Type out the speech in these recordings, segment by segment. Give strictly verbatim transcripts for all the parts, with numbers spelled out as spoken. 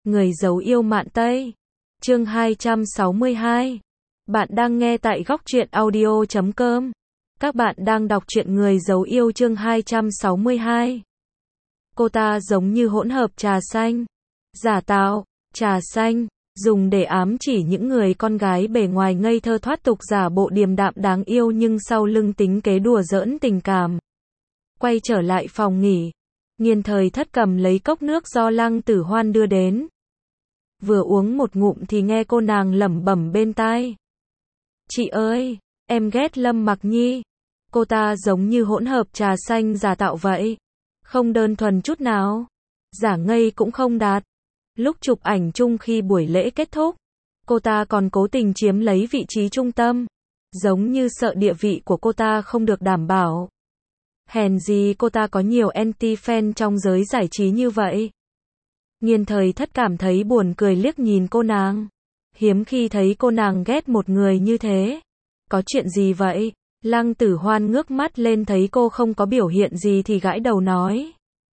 Người giấu yêu mạn Tây. Chương hai trăm sáu mươi hai. Bạn đang nghe tại góc truyện audio chấm com. Các bạn đang đọc truyện Người giấu yêu chương hai trăm sáu mươi hai. Cô ta giống như hỗn hợp trà xanh, giả tạo, trà xanh, dùng để ám chỉ những người con gái bề ngoài ngây thơ thoát tục giả bộ điềm đạm đáng yêu nhưng sau lưng tính kế đùa giỡn tình cảm. Quay trở lại phòng nghỉ, Nghiên Thời Thất cầm lấy cốc nước do Lăng Tử Hoan đưa đến. Vừa uống một ngụm thì nghe cô nàng lẩm bẩm bên tai. Chị ơi, em ghét Lâm Mặc Nhi. Cô ta giống như hỗn hợp trà xanh giả tạo vậy. Không đơn thuần chút nào. Giả ngây cũng không đạt. Lúc chụp ảnh chung khi buổi lễ kết thúc, cô ta còn cố tình chiếm lấy vị trí trung tâm. Giống như sợ địa vị của cô ta không được đảm bảo. Hèn gì cô ta có nhiều anti-fan trong giới giải trí như vậy. Nghiên Thời Thất cảm thấy buồn cười liếc nhìn cô nàng. Hiếm khi thấy cô nàng ghét một người như thế. Có chuyện gì vậy? Lăng Tử Hoan ngước mắt lên thấy cô không có biểu hiện gì thì gãi đầu nói.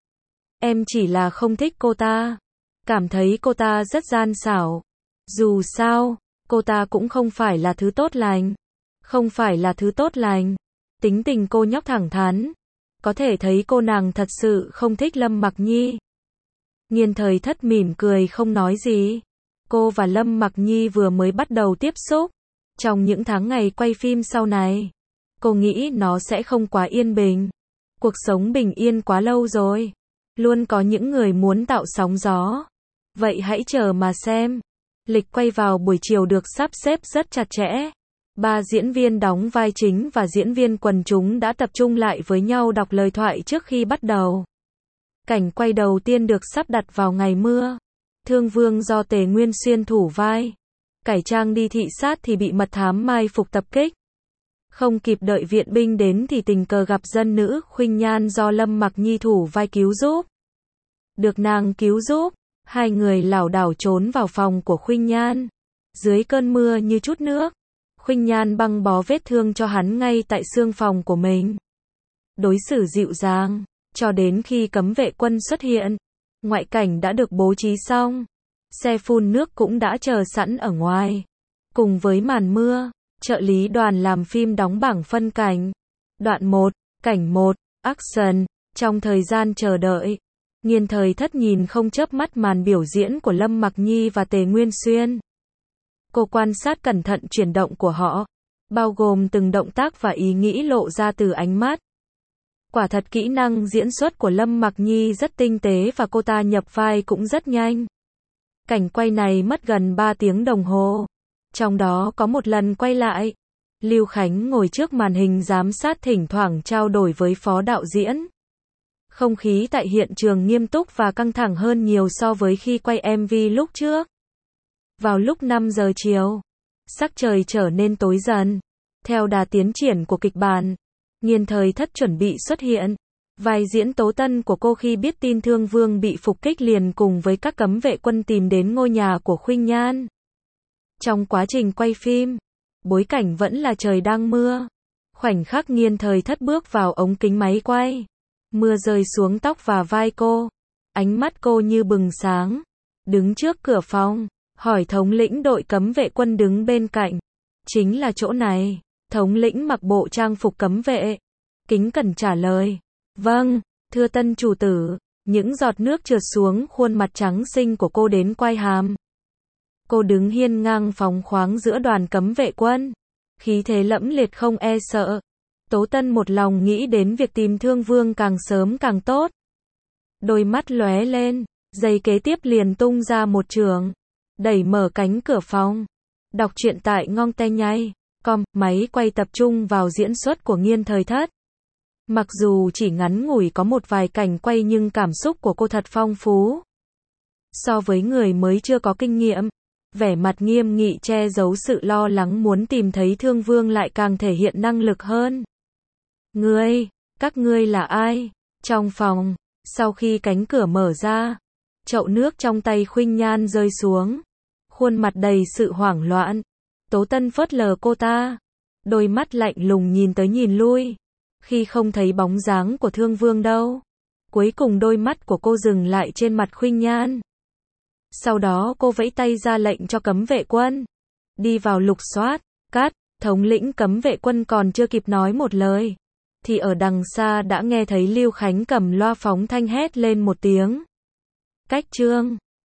Em chỉ là không thích cô ta. Cảm thấy cô ta rất gian xảo. Dù sao, cô ta cũng không phải là thứ tốt lành. Không phải là thứ tốt lành. Tính tình cô nhóc thẳng thắn. Có thể thấy cô nàng thật sự không thích Lâm Mặc Nhi. Nghiên Thời Thất mỉm cười không nói gì. Cô và Lâm Mặc Nhi vừa mới bắt đầu tiếp xúc. Trong những tháng ngày quay phim sau này, cô nghĩ nó sẽ không quá yên bình. Cuộc sống bình yên quá lâu rồi. Luôn có những người muốn tạo sóng gió. Vậy hãy chờ mà xem. Lịch quay vào buổi chiều được sắp xếp rất chặt chẽ. Ba diễn viên đóng vai chính và diễn viên quần chúng đã tập trung lại với nhau đọc lời thoại trước khi bắt đầu. Cảnh quay đầu tiên được sắp đặt vào ngày mưa. Thương Vương do Tề Nguyên Xuyên thủ vai. Cải trang đi thị sát thì bị mật thám mai phục tập kích. Không kịp đợi viện binh đến thì tình cờ gặp dân nữ Khuynh Nhan do Lâm Mặc Nhi thủ vai cứu giúp. Được nàng cứu giúp, hai người lảo đảo trốn vào phòng của Khuynh Nhan. Dưới cơn mưa như chút nước, Khuynh Nhan băng bó vết thương cho hắn ngay tại xương phòng của mình. Đối xử dịu dàng, cho đến khi cấm vệ quân xuất hiện. Ngoại cảnh đã được bố trí xong. Xe phun nước cũng đã chờ sẵn ở ngoài. Cùng với màn mưa, trợ lý đoàn làm phim đóng bảng phân cảnh. Đoạn một, cảnh một, action. Trong thời gian chờ đợi, Nghiên Thời Thất nhìn không chớp mắt màn biểu diễn của Lâm Mặc Nhi và Tề Nguyên Xuyên. Cô quan sát cẩn thận chuyển động của họ, bao gồm từng động tác và ý nghĩ lộ ra từ ánh mắt. Quả thật kỹ năng diễn xuất của Lâm Mặc Nhi rất tinh tế và cô ta nhập vai cũng rất nhanh. Cảnh quay này mất gần ba tiếng đồng hồ. Trong đó có một lần quay lại, Lưu Khánh ngồi trước màn hình giám sát thỉnh thoảng trao đổi với phó đạo diễn. Không khí tại hiện trường nghiêm túc và căng thẳng hơn nhiều so với khi quay em vê lúc trước. Vào lúc năm giờ chiều, sắc trời trở nên tối dần. Theo đà tiến triển của kịch bản, Nghiên Thời Thất chuẩn bị xuất hiện. Vai diễn Tố Tân của cô khi biết tin Thương Vương bị phục kích liền cùng với các cấm vệ quân tìm đến ngôi nhà của Khuynh Nhan. Trong quá trình quay phim, bối cảnh vẫn là trời đang mưa. Khoảnh khắc Nghiên Thời Thất bước vào ống kính máy quay, mưa rơi xuống tóc và vai cô. Ánh mắt cô như bừng sáng. Đứng trước cửa phòng, hỏi thống lĩnh đội cấm vệ quân đứng bên cạnh. Chính là chỗ này. Thống lĩnh mặc bộ trang phục cấm vệ, kính cẩn trả lời. Vâng, thưa Tân chủ tử. Những giọt nước trượt xuống khuôn mặt trắng xinh của cô đến quai hàm. Cô đứng hiên ngang phóng khoáng giữa đoàn cấm vệ quân, khí thế lẫm liệt không e sợ. Tố Tân một lòng nghĩ đến việc tìm Thương Vương càng sớm càng tốt. Đôi mắt lóe lên, giây kế tiếp liền tung ra một chưởng, đẩy mở cánh cửa phòng. Đọc truyện tại ngon te nhây com. Máy quay tập trung vào diễn xuất của Nghiên Thời Thất. Mặc dù chỉ ngắn ngủi có một vài cảnh quay nhưng cảm xúc của cô thật phong phú. So với người mới chưa có kinh nghiệm, vẻ mặt nghiêm nghị che giấu sự lo lắng muốn tìm thấy Thương Vương lại càng thể hiện năng lực hơn. Ngươi, các ngươi là ai? Trong phòng, sau khi cánh cửa mở ra, chậu nước trong tay Khuynh Nhan rơi xuống. Khuôn mặt đầy sự hoảng loạn. Tố Tân phớt lờ cô ta. Đôi mắt lạnh lùng nhìn tới nhìn lui. Khi không thấy bóng dáng của Thương Vương đâu, cuối cùng đôi mắt của cô dừng lại trên mặt Khuynh Nhan. Sau đó cô vẫy tay ra lệnh cho cấm vệ quân đi vào lục soát. Cắt, thống lĩnh cấm vệ quân còn chưa kịp nói một lời, thì ở đằng xa đã nghe thấy Lưu Khánh cầm loa phóng thanh hét lên một tiếng. Cách Trương